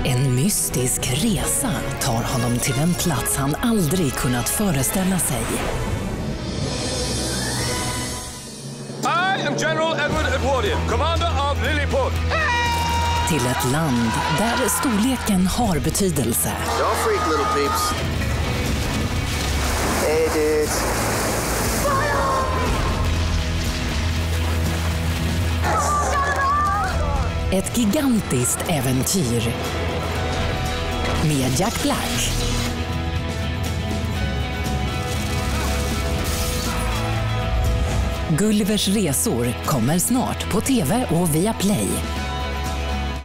En mystisk resa tar honom till en plats han aldrig kunnat föreställa sig. I am General Edward Edwardian, commander of Lilliput. Till ett land där storleken har betydelse. Don't freak, little peeps. Hey, dudes. Ett gigantiskt äventyr. Med Jack Black. Gullivers resor kommer snart på TV och via Play.